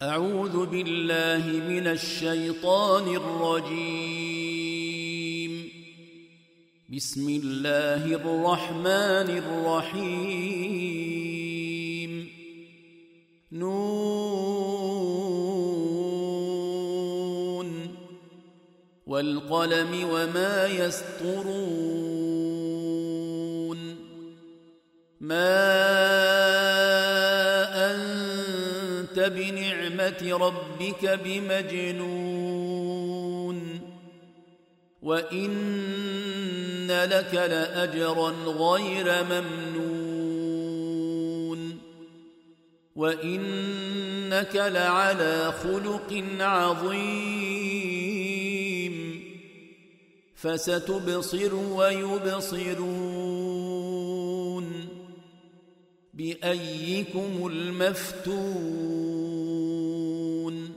أعوذ بالله من الشيطان الرجيم. بسم الله الرحمن الرحيم. نون والقلم وما يسطرون. ما أنت بنعمة ربك بمجنون وإن لك لأجرا غير ممنون وإنك لعلى خلق عظيم. فستبصر ويبصرون بأيكم المفتون.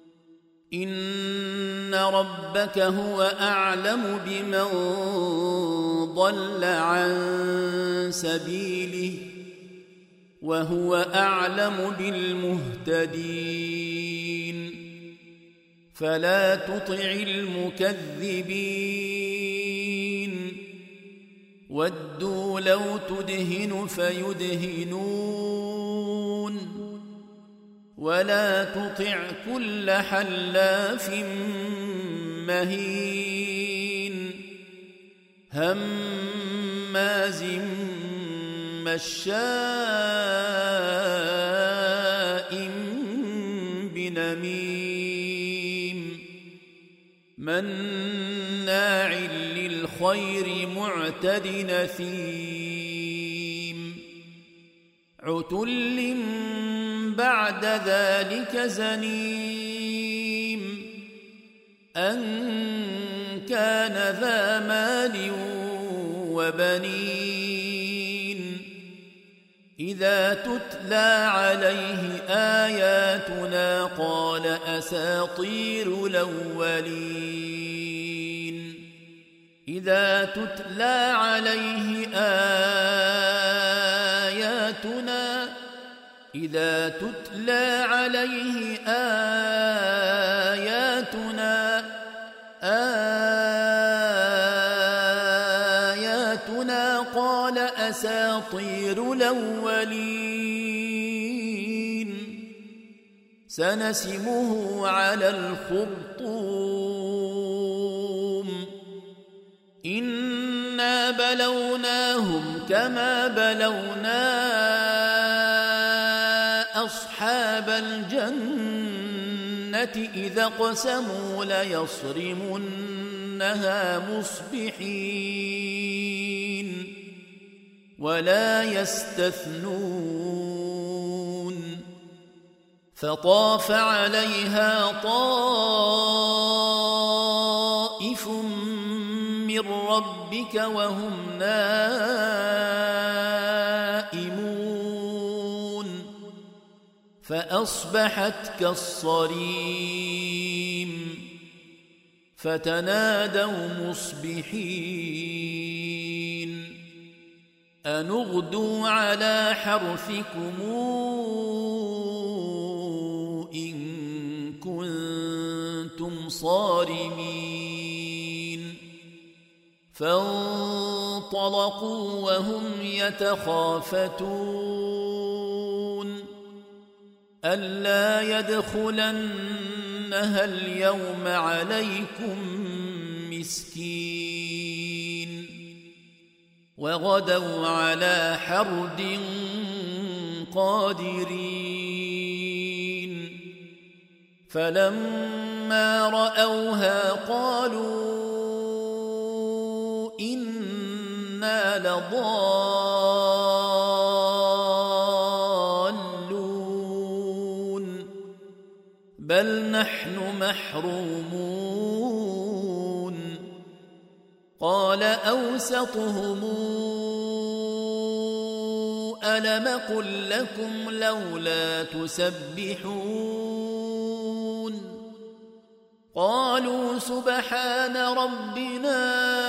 إن ربك هو أعلم بمن ضل عن سبيله وهو أعلم بالمهتدين. فلا تطع المكذبين ودوا لو تدهن فيدهنون ولا تطع كل حلاف مهين هماز مشاء بنميم مناع للخير معتد نثيم عتل بعد ذلك زنيم أن كان ذا مال وبنين. إذا تتلى عليه آياتنا قال أساطير الأولين. إذا تتلى عليه آياتنا قال أساطير الأولين. سنسمه على الخرطوم. إنا بلوناهم كما بلونا أصحاب الجنة إذا اقسموا ليصرمنها مصبحين ولا يستثنون. فطاف عليها طائف من ربك وهم نائمون فأصبحت كالصريم. فتنادوا مصبحين أن اغدوا على حرثكم إن كنتم صارمين. فانطلقوا وهم يتخافتون ألا يدخلنها اليوم عليكم مسكين. وغدوا على حرد قادرين. فلما رأوها قالوا إنا لضالون بل نحن محرومون. قال أوسطهم ألم قل لكم لولا تسبحون. قالوا سبحان ربنا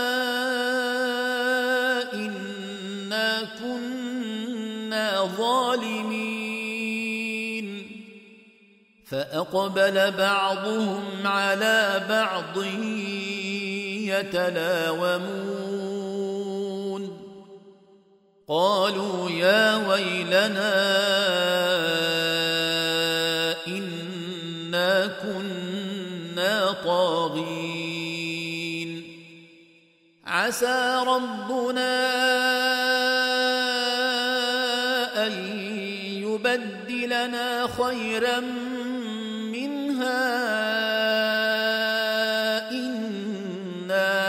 إنا كنا ظالمين. فأقبل بعضهم على بعض يتلاومون قالوا يا ويلنا إنا كنا طاغين عسى ربنا أن يبدلنا خيرا منها إنا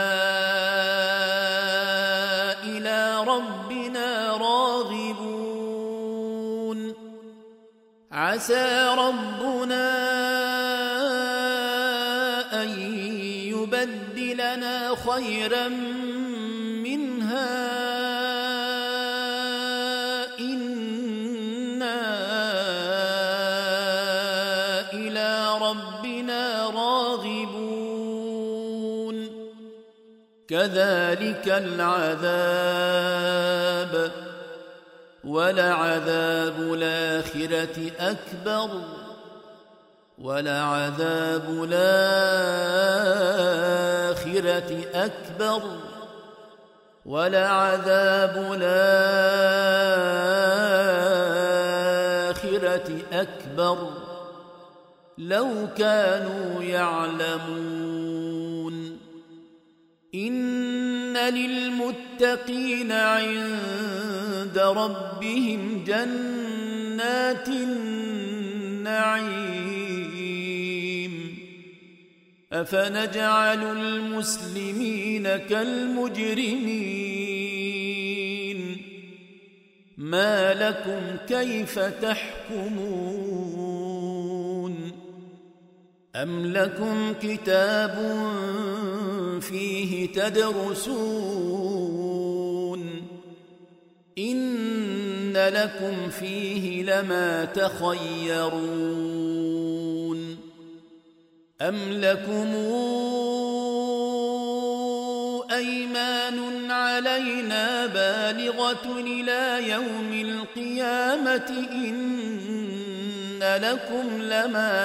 إلى ربنا راغبون عسى ربنا أن يبدلنا خيرا منها إنا إلى ربنا راغبون كذلك العذاب ولعذاب الآخرة أكبر ولعذاب الآخرة أكبر ولعذاب الآخرة أكبر لو كانوا يعلمون إن للمتقين عند ربهم جنات النعيم أفنجعل المسلمين كالمجرمين ما لكم كيف تحكمون أم لكم كتاب فيه تدرسون إن لكم فيه لما تخيرون أم لكم أيمان علينا بالغة إلى يوم القيامة إن لكم لما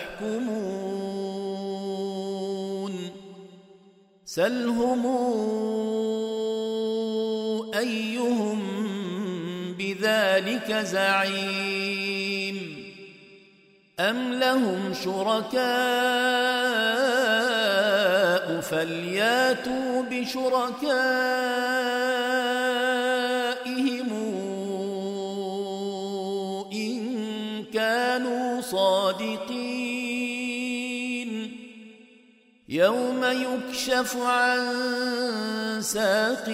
تحكمون سلهم أيهم بذلك زعيم أم لهم شركاء فلياتوا بشركائهم إن كانوا صادقين يوم يكشف عن ساق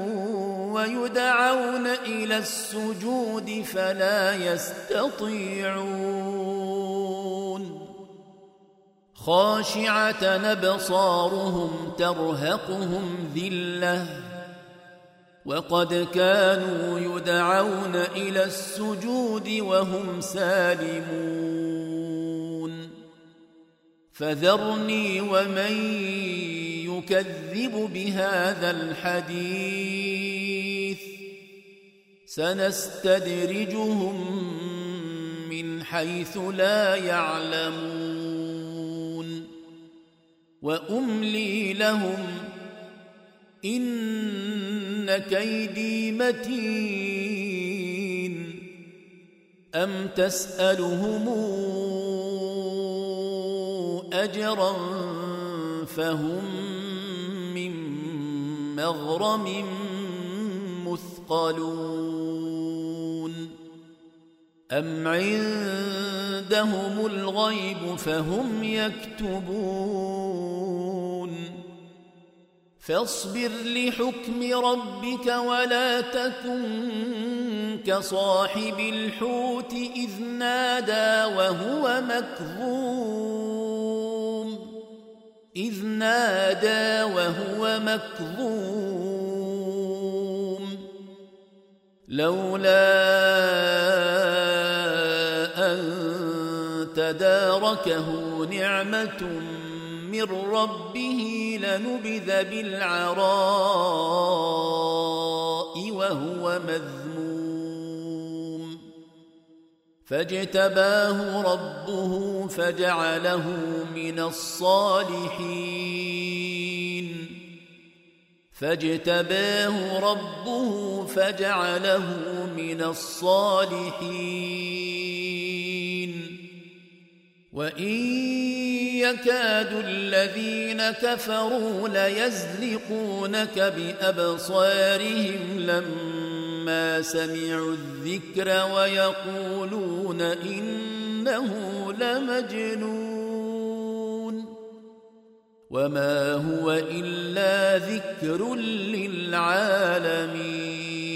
ويدعون إلى السجود فلا يستطيعون خاشعة أبصارهم ترهقهم ذلة وقد كانوا يدعون إلى السجود وهم سالمون فذرني ومن يكذب بهذا الحديث سنستدرجهم من حيث لا يعلمون وأملي لهم إن كيدي متين أم تسألهم أجرا فهم من مغرم مثقلون أم عندهم الغيب فهم يكتبون فاصبر لحكم ربك ولا تكن كصاحب الحوت إذ نادى وهو مكظوم لولا أن تداركه نعمة من ربه لنبذ بالعراء وهو مذموم فاجتباه ربه فجعله من الصالحين وإن يكاد الذين كفروا ليزلقونك بأبصارهم لما سمعوا الذكر ويقولون إنه لمجنون وما هو إلا ذكر للعالمين.